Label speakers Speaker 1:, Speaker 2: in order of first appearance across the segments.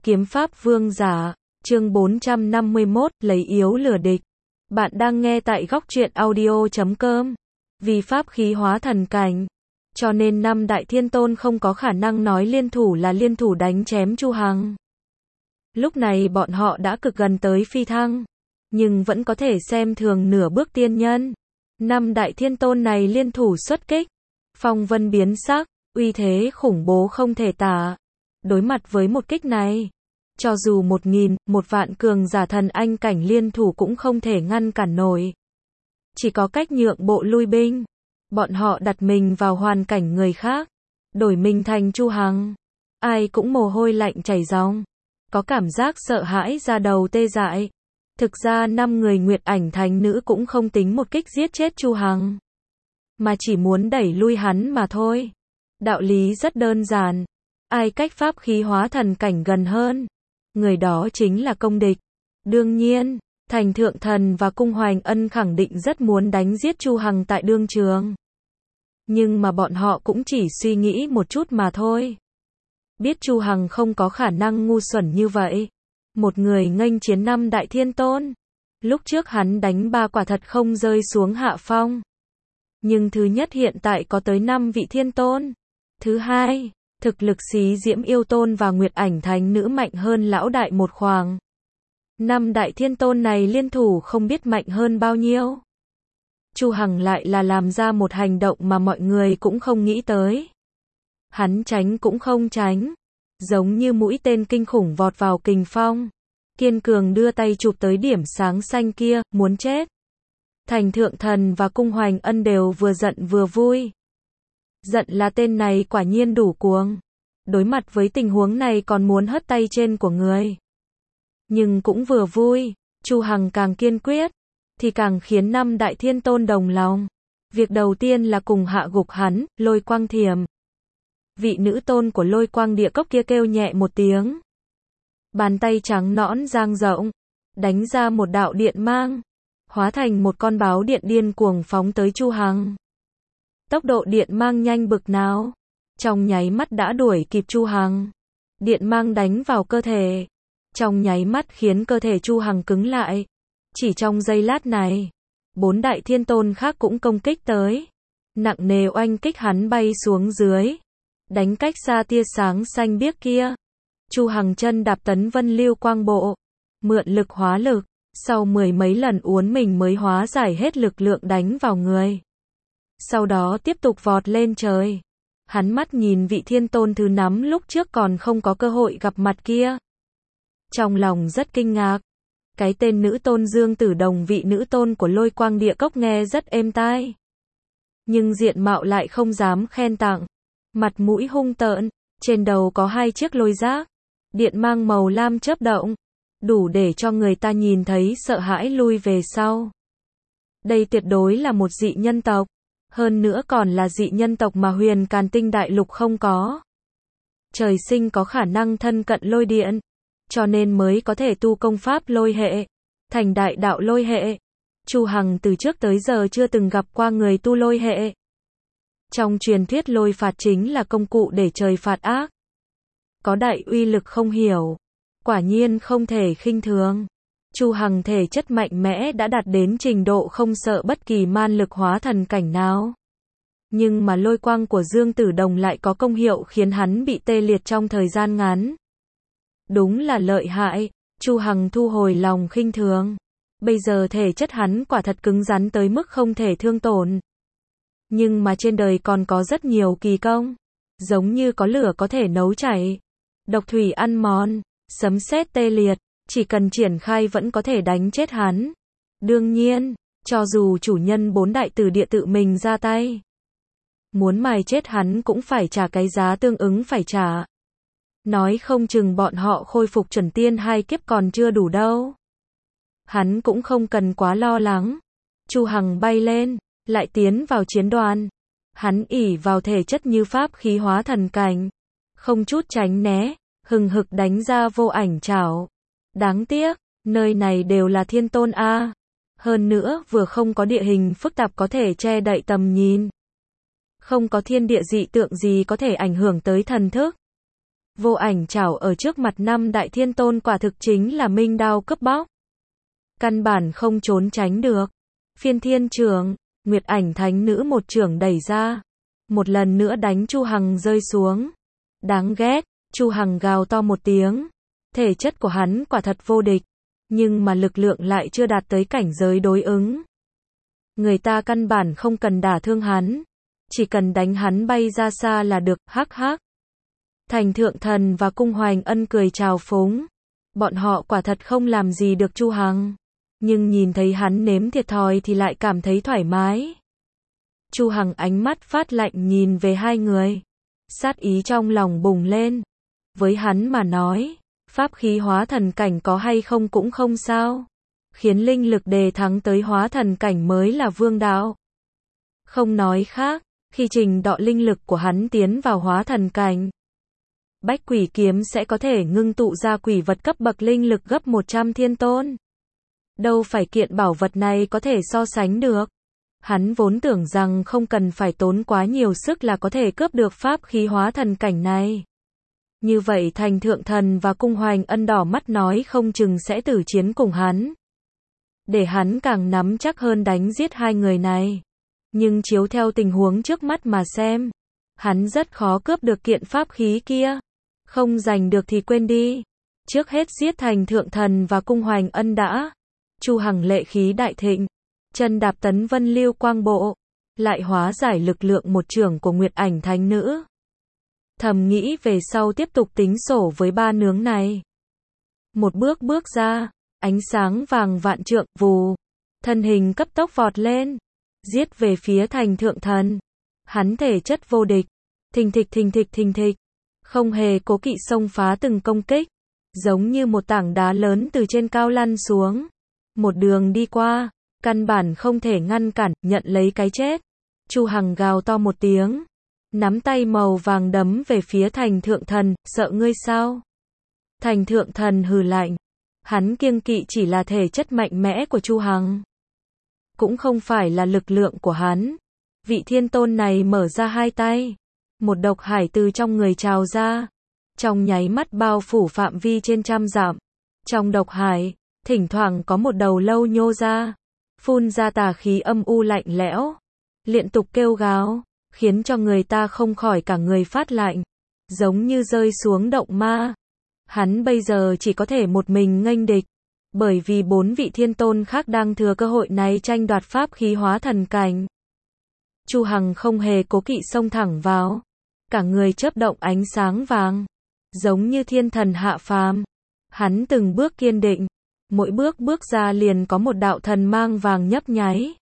Speaker 1: Kiếm pháp vương giả, chương 451, lấy yếu lừa địch. Bạn đang nghe tại góc truyện audio.com. Vì pháp khí hóa thần cảnh, cho nên năm đại thiên tôn không có khả năng nói liên thủ là liên thủ đánh chém Chu Hằng. Lúc này bọn họ đã cực gần tới phi thăng, nhưng vẫn có thể xem thường nửa bước tiên nhân. Năm đại thiên tôn này liên thủ xuất kích, phong vân biến sắc, uy thế khủng bố không thể tả. Đối mặt với một kích này, cho dù 1.000, 1.000 cường giả thần anh cảnh liên thủ cũng không thể ngăn cản nổi. Chỉ có cách nhượng bộ lui binh. Bọn họ đặt mình vào hoàn cảnh người khác, đổi mình thành Chu Hằng. Ai cũng mồ hôi lạnh chảy ròng, có cảm giác sợ hãi da đầu tê dại. Thực ra 5 người Nguyệt Ảnh Thánh Nữ cũng không tính một kích giết chết Chu Hằng, mà chỉ muốn đẩy lui hắn mà thôi. Đạo lý rất đơn giản, ai cách pháp khí hóa thần cảnh gần hơn, người đó chính là công địch. Đương nhiên, Thành Thượng Thần và Cung Hoành Ân khẳng định rất muốn đánh giết Chu Hằng tại đương trường. Nhưng mà bọn họ cũng chỉ suy nghĩ một chút mà thôi. Biết Chu Hằng không có khả năng ngu xuẩn như vậy. Một người nghênh chiến 5 đại thiên tôn. Lúc trước hắn đánh 3 quả thật không rơi xuống hạ phong. Nhưng thứ nhất hiện tại có tới 5 vị thiên tôn. Thứ hai, thực lực Xí Diễm Yêu Tôn và Nguyệt Ảnh Thánh Nữ mạnh hơn lão đại một khoảng. 5 đại thiên tôn này liên thủ không biết mạnh hơn bao nhiêu. Chu Hằng lại là làm ra một hành động mà mọi người cũng không nghĩ tới. Hắn tránh cũng không tránh, giống như mũi tên kinh khủng vọt vào kình phong. Kiên cường đưa tay chụp tới điểm sáng xanh kia, muốn chết. Thành Thượng Thần và Cung Hoành Ân đều vừa giận vừa vui. Giận là tên này quả nhiên đủ cuồng. Đối mặt với tình huống này còn muốn hất tay trên của người. Nhưng cũng vừa vui, Chu Hằng càng kiên quyết, thì càng khiến 5 đại thiên tôn đồng lòng. Việc đầu tiên là cùng hạ gục hắn, Lôi Quang Thiểm. Vị nữ tôn của Lôi Quang Địa Cốc kia kêu nhẹ một tiếng. Bàn tay trắng nõn dang rộng, đánh ra một đạo điện mang, hóa thành một con báo điện điên cuồng phóng tới Chu Hằng. Tốc độ điện mang nhanh bực nào, trong nháy mắt đã đuổi kịp Chu Hằng. Điện mang đánh vào cơ thể, trong nháy mắt khiến cơ thể Chu Hằng cứng lại. Chỉ trong giây lát này, 4 đại thiên tôn khác cũng công kích tới, nặng nề oanh kích hắn bay xuống dưới, đánh cách xa tia sáng xanh biếc kia. Chu Hằng chân đạp tấn vân lưu quang bộ, mượn lực hóa lực, sau 10 mấy lần uốn mình mới hóa giải hết lực lượng đánh vào người. Sau đó tiếp tục vọt lên trời. Hắn mắt nhìn vị thiên tôn thứ nắm lúc trước còn không có cơ hội gặp mặt kia. Trong lòng rất kinh ngạc. Cái tên nữ tôn Dương Tử Đồng, vị nữ tôn của Lôi Quang Địa Cốc nghe rất êm tai. Nhưng diện mạo lại không dám khen tặng. Mặt mũi hung tợn, trên đầu có 2 chiếc lôi giác. Điện mang màu lam chớp động, đủ để cho người ta nhìn thấy sợ hãi lui về sau. Đây tuyệt đối là một dị nhân tộc. Hơn nữa còn là dị nhân tộc mà Huyền Càn Tinh Đại Lục không có. Trời sinh có khả năng thân cận lôi điện, cho nên mới có thể tu công pháp lôi hệ, thành đại đạo lôi hệ. Chu Hằng từ trước tới giờ chưa từng gặp qua người tu lôi hệ. Trong truyền thuyết lôi phạt chính là công cụ để trời phạt ác. Có đại uy lực không hiểu, quả nhiên không thể khinh thường. Chu Hằng thể chất mạnh mẽ đã đạt đến trình độ không sợ bất kỳ man lực hóa thần cảnh nào. Nhưng mà lôi quang của Dương Tử Đồng lại có công hiệu khiến hắn bị tê liệt trong thời gian ngắn. Đúng là lợi hại. Chu Hằng thu hồi lòng khinh thường. Bây giờ thể chất hắn quả thật cứng rắn tới mức không thể thương tổn. Nhưng mà trên đời còn có rất nhiều kỳ công, giống như có lửa có thể nấu chảy, độc thủy ăn mòn, sấm sét tê liệt, chỉ cần triển khai vẫn có thể đánh chết hắn. Đương nhiên, cho dù chủ nhân 4 đại tử địa tự mình ra tay, muốn mài chết hắn cũng phải trả cái giá tương ứng phải trả. Nói không chừng bọn họ khôi phục chuẩn tiên 2 kiếp còn chưa đủ đâu. Hắn cũng không cần quá lo lắng. Chu Hằng bay lên, lại tiến vào chiến đoàn. Hắn ỷ vào thể chất như pháp khí hóa thần cảnh, không chút tránh né, hừng hực đánh ra vô ảnh trảo. Đáng tiếc, nơi này đều là thiên tôn a. Hơn nữa vừa không có địa hình phức tạp có thể che đậy tầm nhìn. Không có thiên địa dị tượng gì có thể ảnh hưởng tới thần thức. Vô ảnh chảo ở trước mặt năm đại thiên tôn quả thực chính là minh đao cướp bóc. Căn bản không trốn tránh được. Phiên thiên trưởng, Nguyệt ảnh thánh nữ một trưởng đẩy ra. Một lần nữa đánh Chu Hằng rơi xuống. Đáng ghét, Chu Hằng gào to một tiếng. Thể chất của hắn quả thật vô địch. Nhưng mà lực lượng lại chưa đạt tới cảnh giới đối ứng. Người ta căn bản không cần đả thương hắn. Chỉ cần đánh hắn bay ra xa là được, hắc hắc. Thành Thượng Thần và Cung Hoành Ân cười chào phúng. Bọn họ quả thật không làm gì được Chu Hằng. Nhưng nhìn thấy hắn nếm thiệt thòi thì lại cảm thấy thoải mái. Chu Hằng ánh mắt phát lạnh nhìn về hai người. Sát ý trong lòng bùng lên. Với hắn mà nói, pháp khí hóa thần cảnh có hay không cũng không sao. Khiến linh lực đề thắng tới hóa thần cảnh mới là vương đạo. Không nói khác, khi trình độ linh lực của hắn tiến vào hóa thần cảnh, Bách Quỷ Kiếm sẽ có thể ngưng tụ ra quỷ vật cấp bậc linh lực gấp 100 thiên tôn. Đâu phải kiện bảo vật này có thể so sánh được. Hắn vốn tưởng rằng không cần phải tốn quá nhiều sức là có thể cướp được pháp khí hóa thần cảnh này. Như vậy Thành Thượng Thần và Cung Hoành Ân đỏ mắt nói không chừng sẽ tử chiến cùng hắn. Để hắn càng nắm chắc hơn đánh giết hai người này. Nhưng chiếu theo tình huống trước mắt mà xem, hắn rất khó cướp được kiện pháp khí kia. Không giành được thì quên đi. Trước hết giết Thành Thượng Thần và Cung Hoành Ân đã. Chu Hằng lệ khí đại thịnh, chân đạp tấn vân lưu quang bộ, lại hóa giải lực lượng một trưởng của Nguyệt ảnh thánh nữ. Thầm nghĩ về sau tiếp tục tính sổ với ba nướng này. Một bước bước ra, ánh sáng vàng vạn trượng vù, thân hình cấp tốc vọt lên, giết về phía Thành Thượng Thần. Hắn thể chất vô địch, thình thịch thình thịch thình thịch, không hề cố kỵ xông phá từng công kích, giống như một tảng đá lớn từ trên cao lăn xuống. Một đường đi qua, căn bản không thể ngăn cản, nhận lấy cái chết. Chu Hằng gào to một tiếng, nắm tay màu vàng đấm về phía Thành Thượng Thần, sợ ngươi sao? Thành Thượng Thần hừ lạnh, hắn kiêng kỵ chỉ là thể chất mạnh mẽ của Chu Hằng, cũng không phải là lực lượng của hắn. Vị thiên tôn này mở ra hai tay, một độc hải từ trong người trào ra, trong nháy mắt bao phủ phạm vi trên trăm dặm. Trong độc hải, thỉnh thoảng có một đầu lâu nhô ra, phun ra tà khí âm u lạnh lẽo, liên tục kêu gào, khiến cho người ta không khỏi cả người phát lạnh, giống như rơi xuống động ma. Hắn bây giờ chỉ có thể một mình nghênh địch, bởi vì 4 vị thiên tôn khác đang thừa cơ hội này tranh đoạt pháp khí hóa thần cảnh. Chu Hằng không hề cố kỵ xông thẳng vào, cả người chớp động ánh sáng vàng, giống như thiên thần hạ phàm. Hắn từng bước kiên định, mỗi bước bước ra liền có một đạo thần mang vàng nhấp nháy,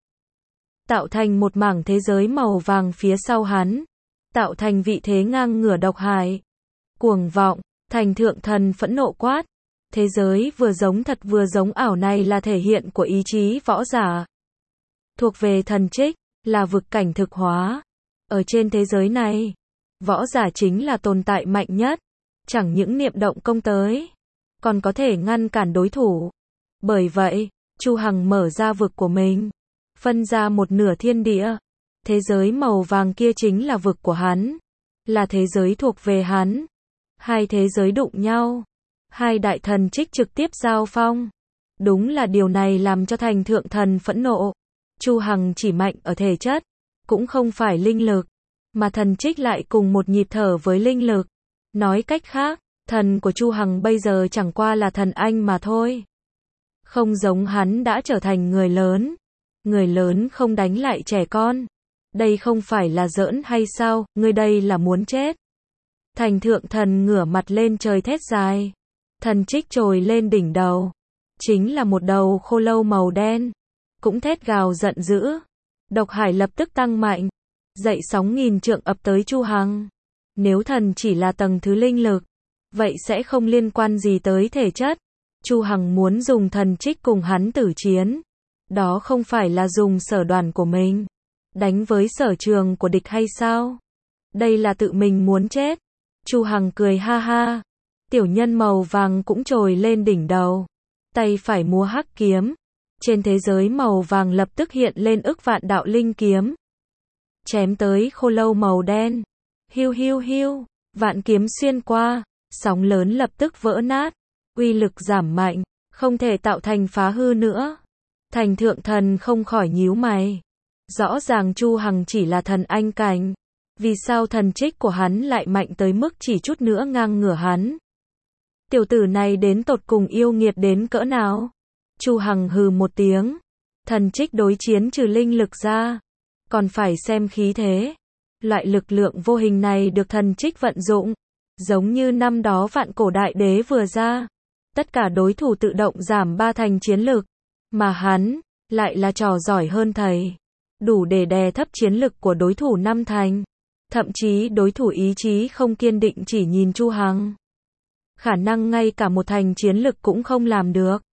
Speaker 1: tạo thành một mảng thế giới màu vàng phía sau hắn, tạo thành vị thế ngang ngửa độc hải. Cuồng vọng, Thành Thượng Thần phẫn nộ quát, thế giới vừa giống thật vừa giống ảo này là thể hiện của ý chí võ giả, thuộc về thần trích, là vực cảnh thực hóa. Ở trên thế giới này, võ giả chính là tồn tại mạnh nhất, chẳng những niệm động công tới, còn có thể ngăn cản đối thủ. Bởi vậy, Chu Hằng mở ra vực của mình, phân ra một nửa thiên địa. Thế giới màu vàng kia chính là vực của hắn, là thế giới thuộc về hắn. Hai thế giới đụng nhau, hai đại thần trích trực tiếp giao phong. Đúng là điều này làm cho Thành Thượng Thần phẫn nộ. Chu Hằng chỉ mạnh ở thể chất, cũng không phải linh lực, mà thần trích lại cùng một nhịp thở với linh lực. Nói cách khác, thần của Chu Hằng bây giờ chẳng qua là thần anh mà thôi. Không giống hắn đã trở thành người lớn. Người lớn không đánh lại trẻ con. Đây không phải là giỡn hay sao, ngươi đây là muốn chết. Thành Thượng Thần ngửa mặt lên trời thét dài. Thần trích trồi lên đỉnh đầu, chính là một đầu khô lâu màu đen, cũng thét gào giận dữ. Độc hải lập tức tăng mạnh, dậy sóng nghìn trượng ập tới Chu Hằng. Nếu thần chỉ là tầng thứ linh lực, vậy sẽ không liên quan gì tới thể chất. Chu Hằng muốn dùng thần trích cùng hắn tử chiến, đó không phải là dùng sở đoàn của mình đánh với sở trường của địch hay sao? Đây là tự mình muốn chết. Chu Hằng cười ha ha. Tiểu nhân màu vàng cũng trồi lên đỉnh đầu, tay phải múa hắc kiếm. Trên thế giới màu vàng lập tức hiện lên ức vạn đạo linh kiếm, chém tới khô lâu màu đen. Hiu hiu hiu, vạn kiếm xuyên qua, sóng lớn lập tức vỡ nát, uy lực giảm mạnh, không thể tạo thành phá hư nữa. Thành Thượng Thần không khỏi nhíu mày. Rõ ràng Chu Hằng chỉ là thần anh cảnh, vì sao thần trích của hắn lại mạnh tới mức chỉ chút nữa ngang ngửa hắn? Tiểu tử này đến tột cùng yêu nghiệt đến cỡ nào? Chu Hằng hừ một tiếng. Thần trích đối chiến trừ linh lực ra, còn phải xem khí thế. Loại lực lượng vô hình này được thần trích vận dụng, giống như năm đó Vạn Cổ Đại Đế vừa ra. Tất cả đối thủ tự động giảm 3 thành chiến lực, mà hắn lại là trò giỏi hơn thầy, đủ để đè thấp chiến lực của đối thủ 5 thành. Thậm chí đối thủ ý chí không kiên định chỉ nhìn Chu Hằng, khả năng ngay cả một thành chiến lực cũng không làm được.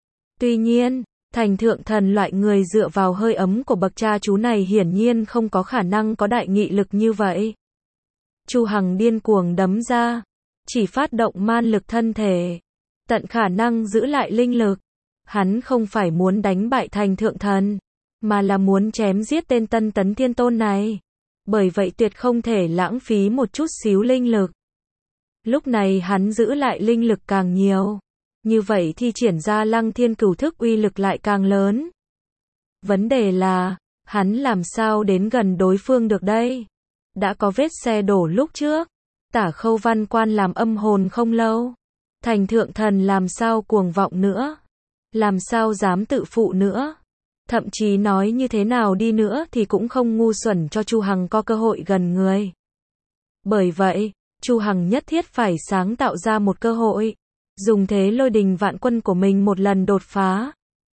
Speaker 1: Tuy nhiên, Thành Thượng Thần loại người dựa vào hơi ấm của bậc cha chú này hiển nhiên không có khả năng có đại nghị lực như vậy. Chu Hằng điên cuồng đấm ra, chỉ phát động man lực thân thể, tận khả năng giữ lại linh lực. Hắn không phải muốn đánh bại Thành Thượng Thần, mà là muốn chém giết tên Tân Tấn Thiên Tôn này. Bởi vậy tuyệt không thể lãng phí một chút xíu linh lực. Lúc này hắn giữ lại linh lực càng nhiều, như vậy thi triển ra Lăng Thiên Cửu Thức uy lực lại càng lớn. Vấn đề là, hắn làm sao đến gần đối phương được đây? Đã có vết xe đổ lúc trước, Tả Khâu Văn Quan làm âm hồn không lâu. Thành Thượng Thần làm sao cuồng vọng nữa? Làm sao dám tự phụ nữa? Thậm chí nói như thế nào đi nữa thì cũng không ngu xuẩn cho Chu Hằng có cơ hội gần người. Bởi vậy, Chu Hằng nhất thiết phải sáng tạo ra một cơ hội, dùng thế lôi đình vạn quân của mình một lần đột phá,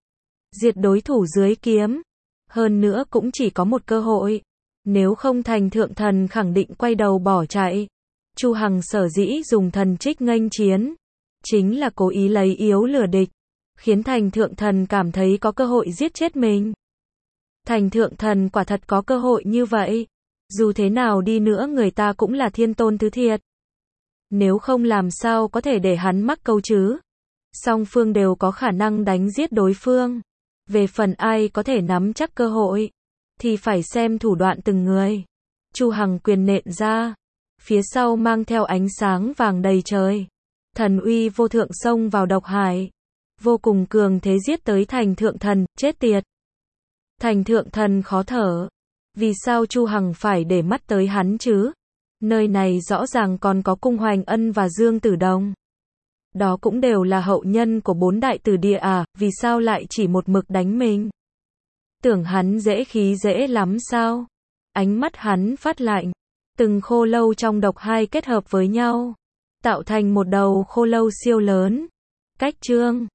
Speaker 1: diệt đối thủ dưới kiếm. Hơn nữa cũng chỉ có một cơ hội, nếu không Thành Thượng Thần khẳng định quay đầu bỏ chạy. Chu Hằng sở dĩ dùng thần trích nghênh chiến, chính là cố ý lấy yếu lừa địch, khiến Thành Thượng Thần cảm thấy có cơ hội giết chết mình. Thành Thượng Thần quả thật có cơ hội như vậy. Dù thế nào đi nữa người ta cũng là thiên tôn thứ thiệt. Nếu không làm sao có thể để hắn mắc câu chứ? Song phương đều có khả năng đánh giết đối phương. Về phần ai có thể nắm chắc cơ hội, thì phải xem thủ đoạn từng người. Chu Hằng quyền nện ra, phía sau mang theo ánh sáng vàng đầy trời. Thần uy vô thượng xông vào độc hải, vô cùng cường thế giết tới Thành Thượng Thần, chết tiệt. Thành Thượng Thần khó thở. Vì sao Chu Hằng phải để mắt tới hắn chứ? Nơi này rõ ràng còn có Cung Hoành Ân và Dương Tử Đồng. Đó cũng đều là hậu nhân của 4 đại tử địa à, vì sao lại chỉ một mực đánh mình? Tưởng hắn dễ khí dễ lắm sao? Ánh mắt hắn phát lạnh. Từng khô lâu trong độc hai kết hợp với nhau, tạo thành một đầu khô lâu siêu lớn. Cách chương